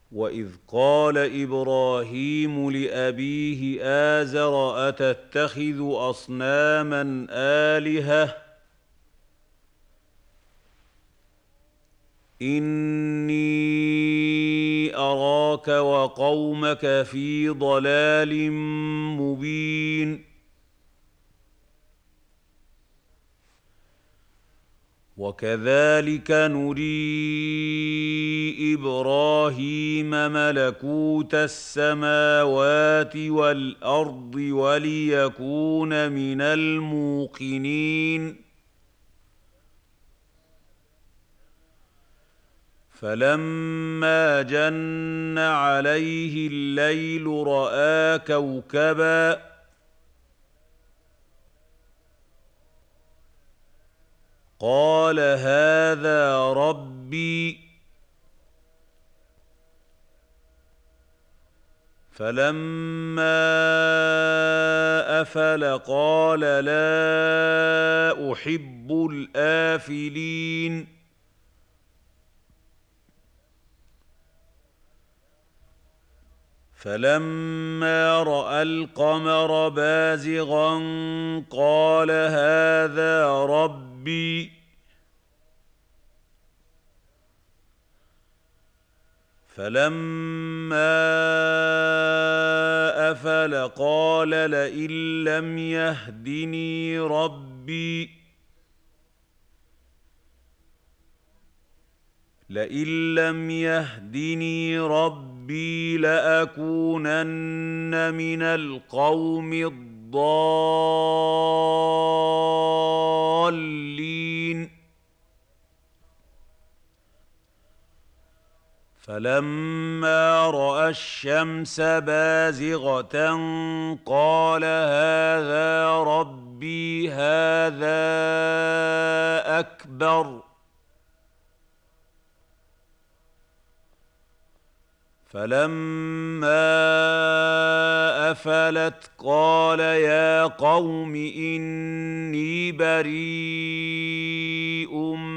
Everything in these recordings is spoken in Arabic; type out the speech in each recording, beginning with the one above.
وإذ قال إبراهيم لأبيه آزر أتتخذ أصناما آلهة إني أراك وقومك في ضلال مبين وكذلك نري إبراهيم ملكوت السماوات والأرض وليكون من الموقنين فلما جن عليه الليل رأى كوكبا قال هذا ربي فلما أفل قال لا أحب الآفلين فلما رأى القمر بازغا قال هذا ربي فلما أفل قال لئن لم يهدني ربي لأكونن من القوم الضالين فلما رأى الشمس بازغة قال هذا ربي هذا أكبر فلما أفلت قال يا قوم إني بريء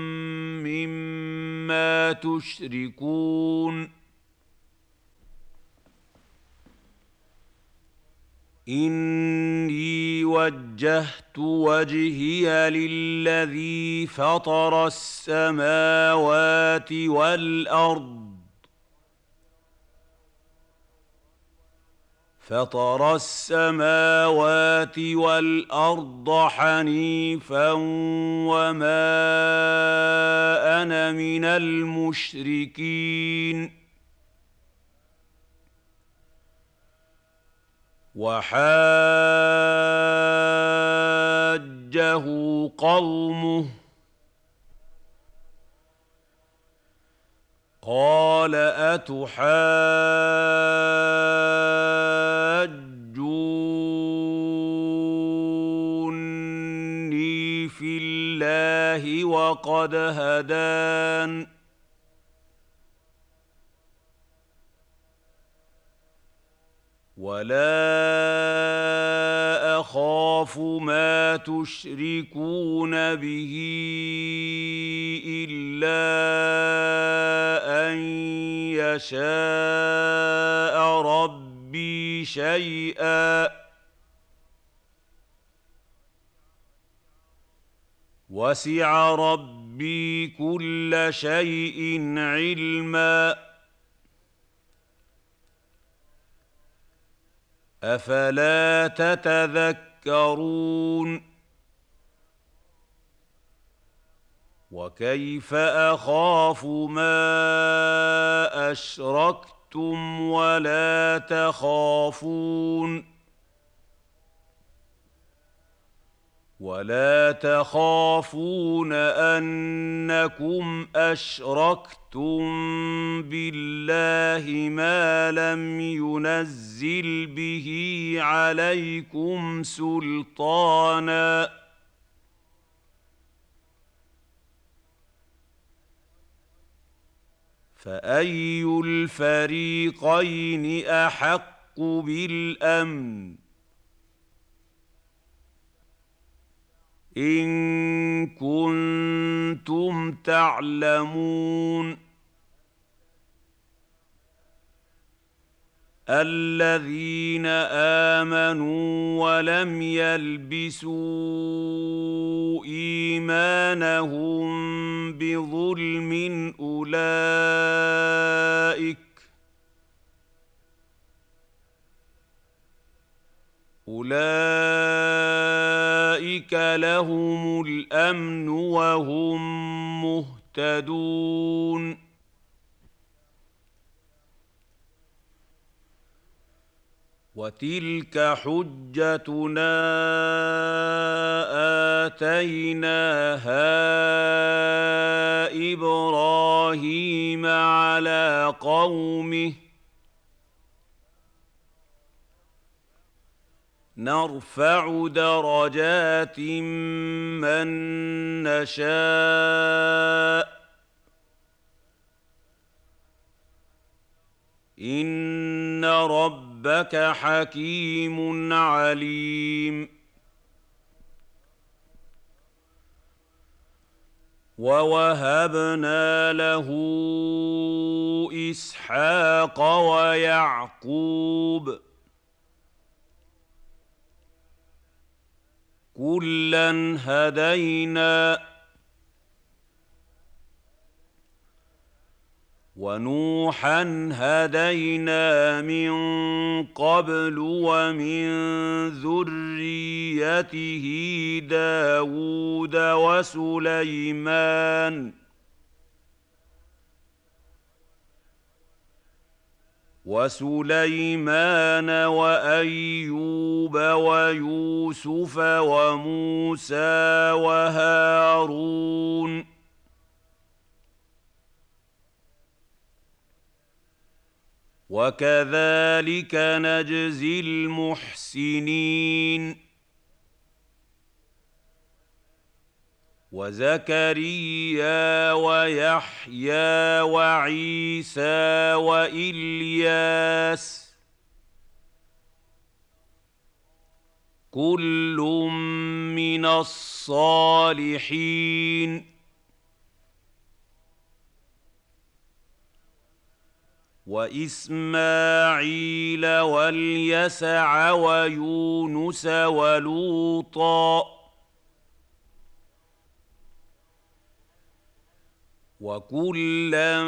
مما تشركون إني وجهت وجهي للذي فطر السماوات والأرض حنيفا وما أنا من المشركين وحاجه قومه قال أتحاجوني في الله وقد هدان ولا أخاف ما تشركون به إلا أن يشاء ربي شيئا وسع ربي كل شيء علما أفلا تتذكرون وكيف أخاف ما أشركتم ولا تخافون أنكم أشركتم بالله ما لم ينزل به عليكم سلطانا فأي الفريقين أحق بالأمن إن كنتم تعلمون الذين آمنوا ولم يلبسوا إيمانهم بظلم أولئك لهم الأمن وهم مهتدون وتلك حجتنا آتيناها إبراهيم على قومه نرفع درجات من نشاء إن ربك حكيم عليم ووهبنا له إسحاق ويعقوب كلا هدينا ونوحا هدينا من قبل ومن ذريته داود وسليمان وأيوب ويوسف وموسى وهارون وكذلك نجزي المحسنين وزكريا ويحيى وعيسى وإلياس كل من الصالحين وإسماعيل واليسع ويونس ولوطا وكلا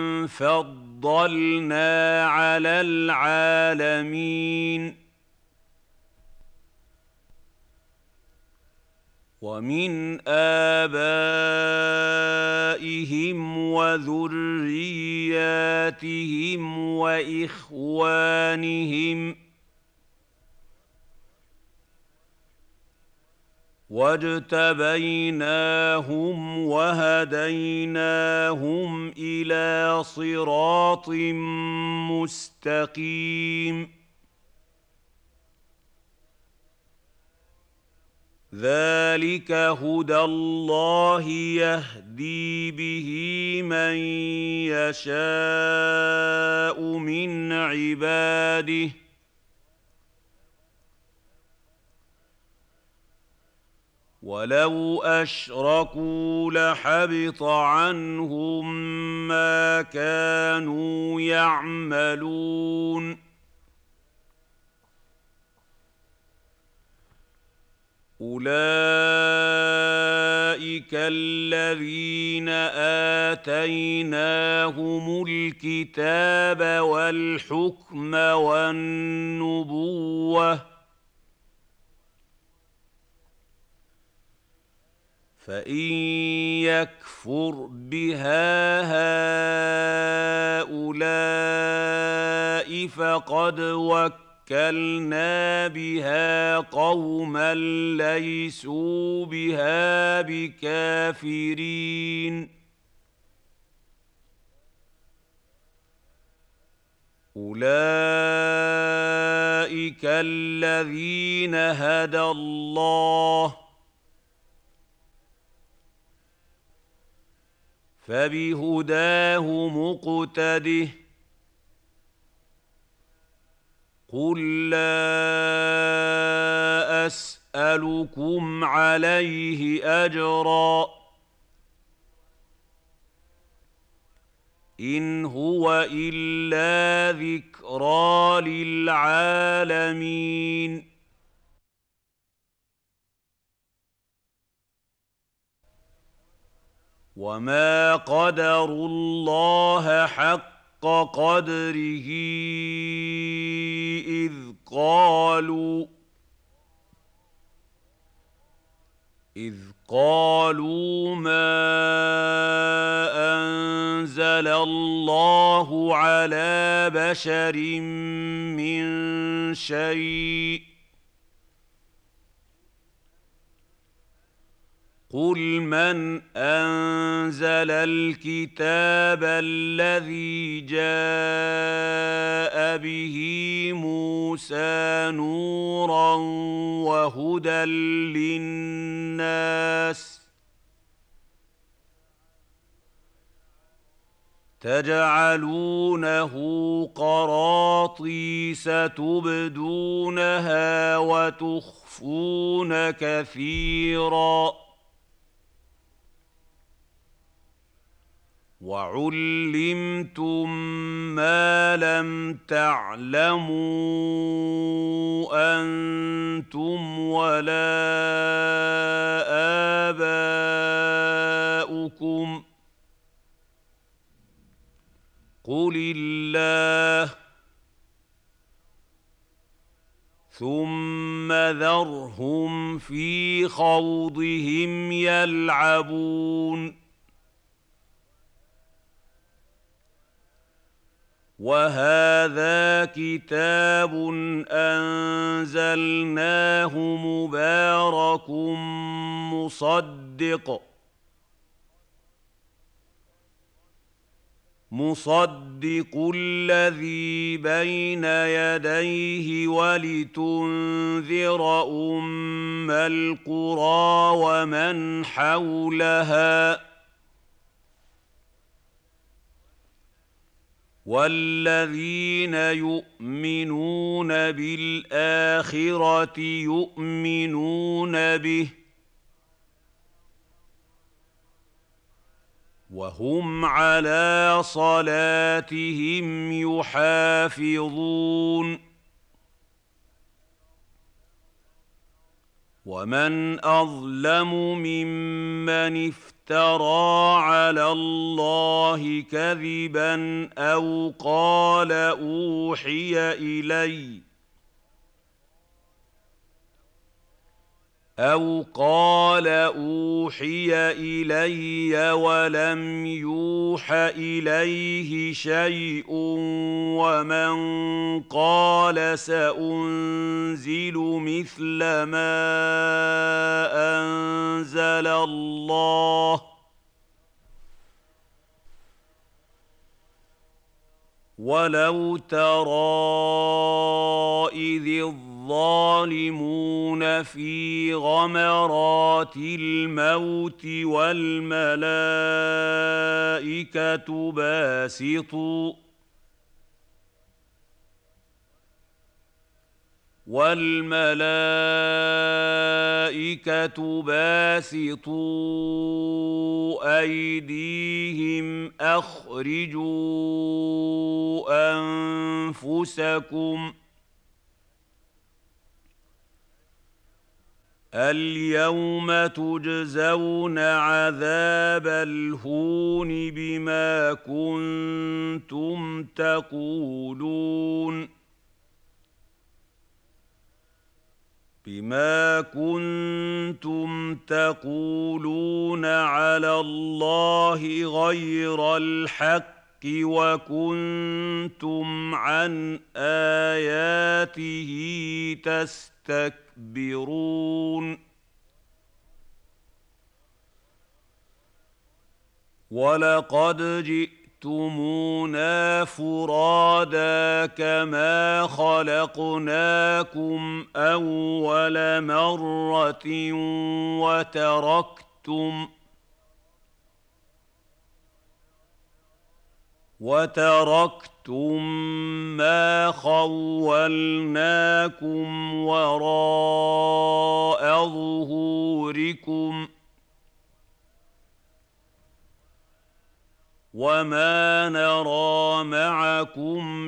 فضلنا على العالمين ومن آبائهم وذرياتهم وإخوانهم واجتبيناهم وهديناهم إلى صراط مستقيم ذلك هدى الله يهدي به من يشاء من عباده ولو أشركوا لحبط عنهم ما كانوا يعملون أولئك الذين آتيناهم الكتاب والحكم والنبوة فإن يكفر بها هؤلاء فقد وكلنا بها قوما ليسوا بها بكافرين أولئك الذين هدى الله فبهداه مقتده قل لا أسألكم عليه أجرا إن هو إلا ذكرى للعالمين وما قدروا الله حق قدره إذ قالوا ما أنزل الله على بشر من شيء قل من أنزل الكتاب الذي جاء به موسى نورا وهدى للناس تجعلونه قراطيس تبدونها وتخفون كثيرا وعلمتم ما لم تعلموا أنتم ولا آباؤكم قل الله ثم ذرهم في خوضهم يلعبون وهذا كتاب أنزلناه مبارك مصدق الذي بين يديه ولتنذر أم القرى ومن حولها والذين يؤمنون بالآخرة يؤمنون به وهم على صلاتهم يحافظون ومن أظلم ممن افترى على الله كذبا أو قال أوحي إلي ولم يوح إليه شيء ومن قال سأنزل مثل ما أنزل الله ولو ترى إذ الظالمون في غمرات الموت والملائكة باسطوا أيديهم أخرجوا أنفسكم اليوم تجزون عذاب الهون بما كنتم تقولون على الله غير الحق وكنتم عن آياته تستكبرون ولقد جئتمونا فرادا كما خلقناكم أول مرة وتركتم ما خولناكم وراء ظهوركم وما نرى معكم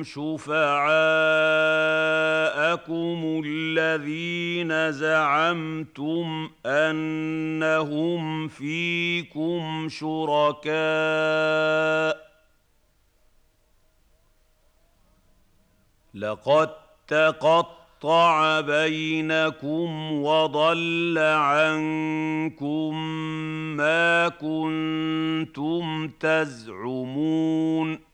شفعاءكم الذين زعمتم انهم فيكم شركاء لقد تقطع بينكم وضل عنكم ما كنتم تزعمون